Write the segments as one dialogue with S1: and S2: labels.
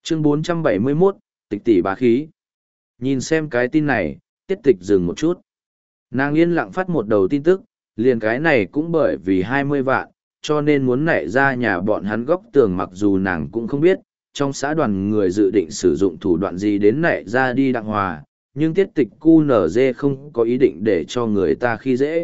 S1: Chương 471, tịch tỷ bá khí. Nhìn xem cái tin này, tiết tịch dừng một chút. Nàng yên lặng phát một đầu tin tức, liền cái này cũng bởi vì 20 vạn, cho nên muốn nảy ra nhà bọn hắn góc tường, mặc dù nàng cũng không biết, trong xã đoàn người dự định sử dụng thủ đoạn gì đến nảy ra đi Đặng Hòa, nhưng tiết tịch QNZ không có ý định để cho người ta khi dễ.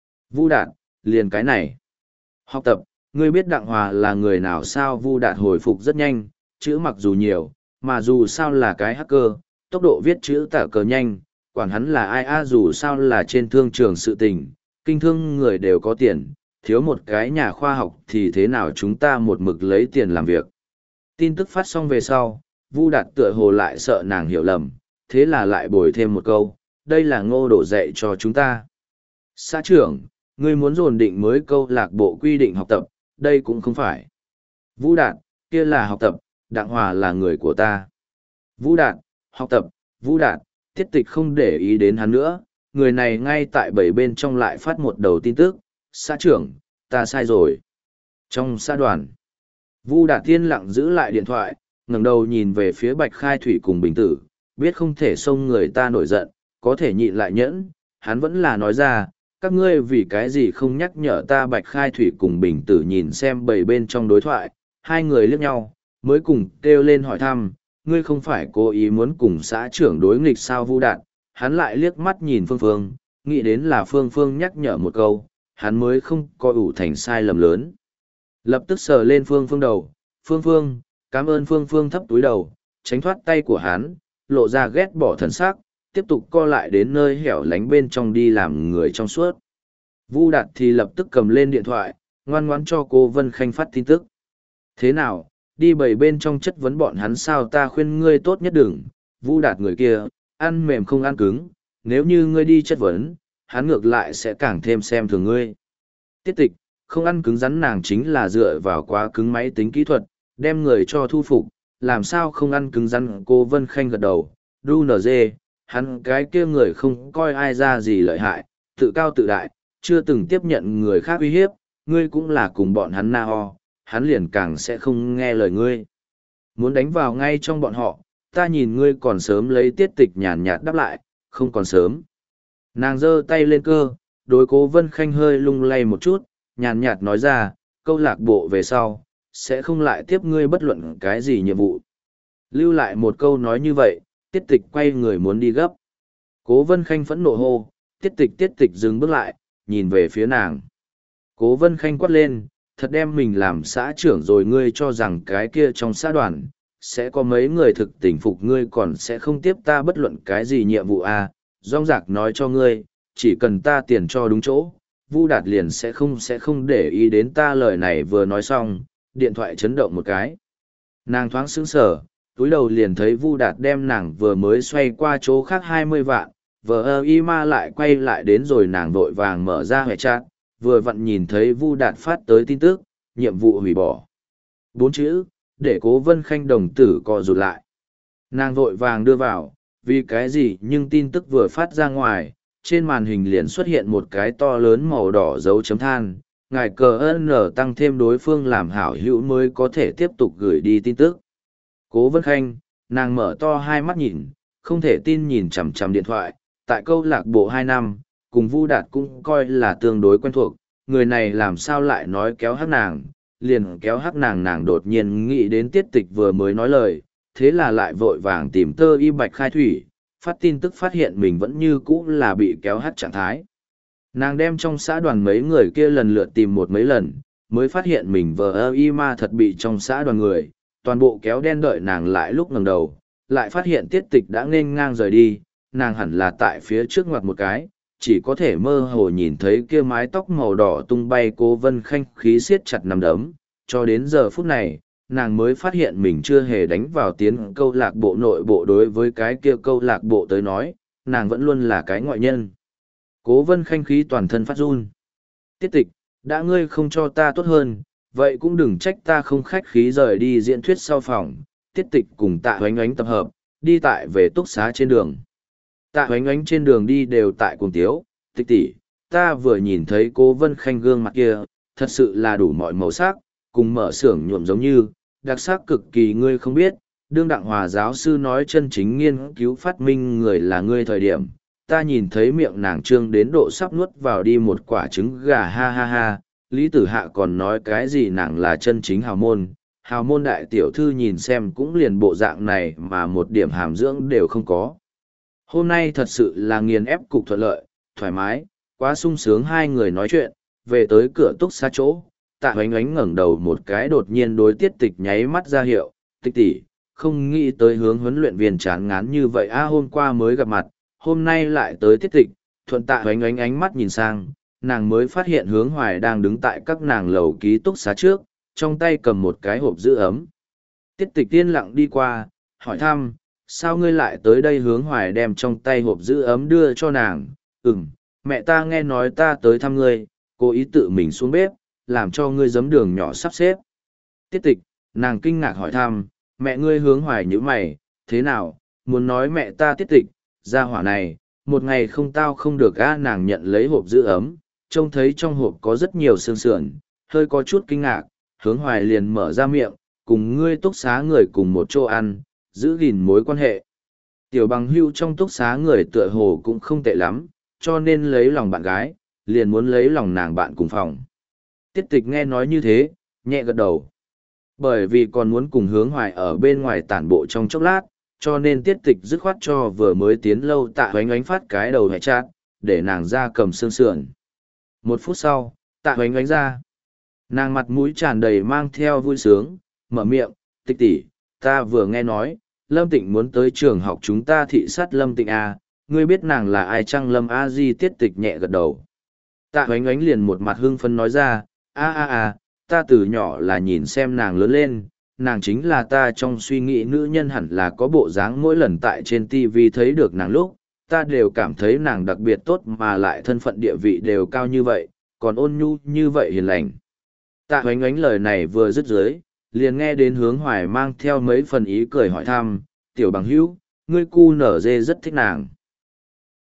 S1: Vu Đạt, liền cái này. Học tập, ngươi biết Đặng Hòa là người nào sao? Vu Đạt hồi phục rất nhanh, chữ mặc dù nhiều, mà dù sao là cái hacker, tốc độ viết chữ tả cờ nhanh, quản hắn là ai dù sao là trên thương trường sự tình, kinh thương người đều có tiền, thiếu một cái nhà khoa học thì thế nào chúng ta một mực lấy tiền làm việc. Tin tức phát xong về sau, Vu Đạt tựa hồ lại sợ nàng hiểu lầm, thế là lại bồi thêm một câu, đây là Ngô Đổ dạy cho chúng ta. Xã trưởng, ngươi muốn dồn định mới câu lạc bộ quy định học tập, đây cũng không phải. Vu Đạt, kia là học tập, Đặng Hòa là người của ta. Vu Đạt, học tập, Vu Đạt, tiết tịch không để ý đến hắn nữa, người này ngay tại bảy bên trong lại phát một đầu tin tức, xã trưởng, ta sai rồi. Trong xã đoàn, Vu Đạt Thiên lặng giữ lại điện thoại, ngẩng đầu nhìn về phía Bạch Khai Thủy cùng Bình Tử, biết không thể xông người ta nổi giận, có thể nhịn lại nhẫn, hắn vẫn là nói ra, các ngươi vì cái gì không nhắc nhở ta? Bạch Khai Thủy cùng Bình Tử nhìn xem bảy bên trong đối thoại, hai người liếc nhau, mới cùng kêu lên hỏi thăm, ngươi không phải cố ý muốn cùng xã trưởng đối nghịch sao? Vu Đạt, hắn lại liếc mắt nhìn Phương Phương, nghĩ đến là Phương Phương nhắc nhở một câu, hắn mới không coi ủ thành sai lầm lớn. Lập tức sờ lên Phương Phương đầu, Phương Phương, cảm ơn. Phương Phương thấp túi đầu, tránh thoát tay của hắn, lộ ra ghét bỏ thần sắc, tiếp tục co lại đến nơi hẻo lánh bên trong đi làm người trong suốt. Vu Đạt thì lập tức cầm lên điện thoại, ngoan ngoãn cho cô Vân Khanh phát tin tức. Thế nào, đi bầy bên trong chất vấn bọn hắn sao? Ta khuyên ngươi tốt nhất đừng. Vu Đạt người kia, ăn mềm không ăn cứng, nếu như ngươi đi chất vấn, hắn ngược lại sẽ càng thêm xem thường ngươi. Tiết tịch, không ăn cứng rắn, nàng chính là dựa vào quá cứng máy tính kỹ thuật, đem người cho thu phục, làm sao không ăn cứng rắn? Cô Vân Khanh gật đầu, đu nở dê, hắn cái kia người không coi ai ra gì lợi hại, tự cao tự đại, chưa từng tiếp nhận người khác uy hiếp, ngươi cũng là cùng bọn hắn na ho, hắn liền càng sẽ không nghe lời ngươi. Muốn đánh vào ngay trong bọn họ, ta nhìn ngươi còn sớm. Lấy tiết tịch nhàn nhạt đáp lại, không còn sớm. Nàng giơ tay lên cơ, đối Cố Vân Khanh hơi lung lay một chút, nhàn nhạt nói ra, câu lạc bộ về sau, sẽ không lại tiếp ngươi bất luận cái gì nhiệm vụ. Lưu lại một câu nói như vậy, tiết tịch quay người muốn đi gấp. Cố Vân Khanh phẫn nộ hô, tiết tịch dừng bước lại, nhìn về phía nàng. Cố Vân Khanh quát lên, thật đem mình làm xã trưởng rồi? Ngươi cho rằng cái kia trong xã đoàn, sẽ có mấy người thực tình phục ngươi còn sẽ không tiếp ta bất luận cái gì nhiệm vụ à? Rong rạc nói cho ngươi, chỉ cần ta tiền cho đúng chỗ, Vu Đạt liền sẽ không để ý đến ta. Lời này vừa nói xong, điện thoại chấn động một cái. Nàng thoáng sững sờ, túi đầu liền thấy Vu Đạt đem nàng vừa mới xoay qua chỗ khác 20 vạn, vờ y ma lại quay lại đến rồi. Nàng vội vàng mở ra hệ chat, vừa vặn nhìn thấy Vu Đạt phát tới tin tức, nhiệm vụ hủy bỏ. 4 chữ, để Cố Vân Khanh đồng tử co rụt lại. Nàng vội vàng đưa vào, vì cái gì? Nhưng tin tức vừa phát ra ngoài, trên màn hình liền xuất hiện một cái to lớn màu đỏ dấu chấm than, ngài cờ N tăng thêm đối phương làm hảo hữu mới có thể tiếp tục gửi đi tin tức. Cố Vân Khanh, nàng mở to hai mắt nhìn, không thể tin nhìn chằm chằm điện thoại, tại câu lạc bộ 2 năm, cùng Vu Đạt cũng coi là tương đối quen thuộc, người này làm sao lại nói kéo hắc nàng, liền kéo hắc nàng. Nàng đột nhiên nghĩ đến tiết tịch vừa mới nói lời, thế là lại vội vàng tìm tơ y Bạch Khai Thủy, phát tin tức phát hiện mình vẫn như cũ là bị kéo hắt trạng thái. Nàng đem trong xã đoàn mấy người kia lần lượt tìm một mấy lần, mới phát hiện mình vờ y ma thật bị trong xã đoàn người, toàn bộ kéo đen. Đợi nàng lại lúc ngẩng đầu, lại phát hiện tiết tịch đã nên ngang rời đi, nàng hẳn là tại phía trước ngoặt một cái, chỉ có thể mơ hồ nhìn thấy kia mái tóc màu đỏ tung bay. Cố Vân Khanh khí siết chặt nắm đấm, cho đến giờ phút này, nàng mới phát hiện mình chưa hề đánh vào tiến câu lạc bộ nội bộ. Đối với cái kia câu lạc bộ tới nói, nàng vẫn luôn là cái ngoại nhân. Cố Vân Khanh khí toàn thân phát run. Tiết tịch, đã ngươi không cho ta tốt hơn, vậy cũng đừng trách ta không khách khí. Rời đi diễn thuyết sau phòng, tiết tịch cùng Tạ Hoánh Ánh tập hợp, đi tại về túc xá trên đường. Tạ Hoánh Ánh trên đường đi đều tại cuồng tiếu, tịch tỷ, ta vừa nhìn thấy Cố Vân Khanh gương mặt kia, thật sự là đủ mọi màu sắc, cùng mở xưởng nhuộm giống như, đặc sắc cực kỳ. Ngươi không biết, đương Đặng Hòa giáo sư nói chân chính nghiên cứu phát minh người là ngươi thời điểm, ta nhìn thấy miệng nàng trương đến độ sắp nuốt vào đi một quả trứng gà ha ha ha, Lý Tử Hạ còn nói cái gì nàng là chân chính hào môn đại tiểu thư nhìn xem cũng liền bộ dạng này mà một điểm hàm dưỡng đều không có. Hôm nay thật sự là nghiền ép cục thuận lợi, thoải mái, quá sung sướng hai người nói chuyện, về tới cửa túc xá chỗ, Tạ Hoánh Oánh ngẩng đầu một cái đột nhiên đối Tiết Tịch nháy mắt ra hiệu, Tịch tỷ, không nghĩ tới hướng huấn luyện viên chán ngán như vậy hôm qua mới gặp mặt, hôm nay lại tới Tiết Tịch, thuận Tạ Hoánh Oánh ánh mắt nhìn sang, nàng mới phát hiện Hướng Hoài đang đứng tại các nàng lầu ký túc xá trước, trong tay cầm một cái hộp giữ ấm. Tiết Tịch tiên lặng đi qua, hỏi thăm, sao ngươi lại tới đây? Hướng Hoài đem trong tay hộp giữ ấm đưa cho nàng, mẹ ta nghe nói ta tới thăm ngươi, cố ý tự mình xuống bếp, làm cho ngươi giấm đường nhỏ sắp xếp. Tiết Tịch, nàng kinh ngạc hỏi thăm, mẹ ngươi? Hướng Hoài nhíu mày, thế nào, muốn nói mẹ ta? Tiết Tịch, gia hỏa này, một ngày không tao không được nàng nhận lấy hộp giữ ấm, trông thấy trong hộp có rất nhiều xương sườn, hơi có chút kinh ngạc, Hướng Hoài liền mở ra miệng, cùng ngươi túc xá người cùng một chỗ ăn, giữ gìn mối quan hệ. Tiểu Bằng Hưu trong túc xá người tựa hồ cũng không tệ lắm, cho nên lấy lòng bạn gái, liền muốn lấy lòng nàng bạn cùng phòng. Tiết Tịch nghe nói như thế, nhẹ gật đầu. Bởi vì còn muốn cùng Hướng Hoài ở bên ngoài tản bộ trong chốc lát, cho nên Tiết Tịch dứt khoát cho vừa mới tiến lâu Tạ Hoánh Oánh phát cái đầu hệ chát, để nàng ra cầm xương sườn. 1 phút sau, Tạ Hoánh Oánh ra. Nàng mặt mũi tràn đầy mang theo vui sướng, mở miệng, Tịch tỷ, ta vừa nghe nói, Lâm Tịnh muốn tới trường học chúng ta thị sát Lâm Tịnh à, ngươi biết nàng là ai chăng? Lâm A Di? Tiết Tịch nhẹ gật đầu. Tạ Hoánh Oánh liền một mặt hưng phấn nói ra, ta từ nhỏ là nhìn xem nàng lớn lên, nàng chính là ta trong suy nghĩ nữ nhân hẳn là có bộ dáng, mỗi lần tại trên TV thấy được nàng lúc, ta đều cảm thấy nàng đặc biệt tốt mà lại thân phận địa vị đều cao như vậy, còn ôn nhu như vậy hiền lành. Tạ Hoánh Oánh lời này vừa dứt dưới, liền nghe đến Hướng Hoài mang theo mấy phần ý cười hỏi thăm, Tiểu Bằng Hữu, ngươi cu nở dê rất thích nàng.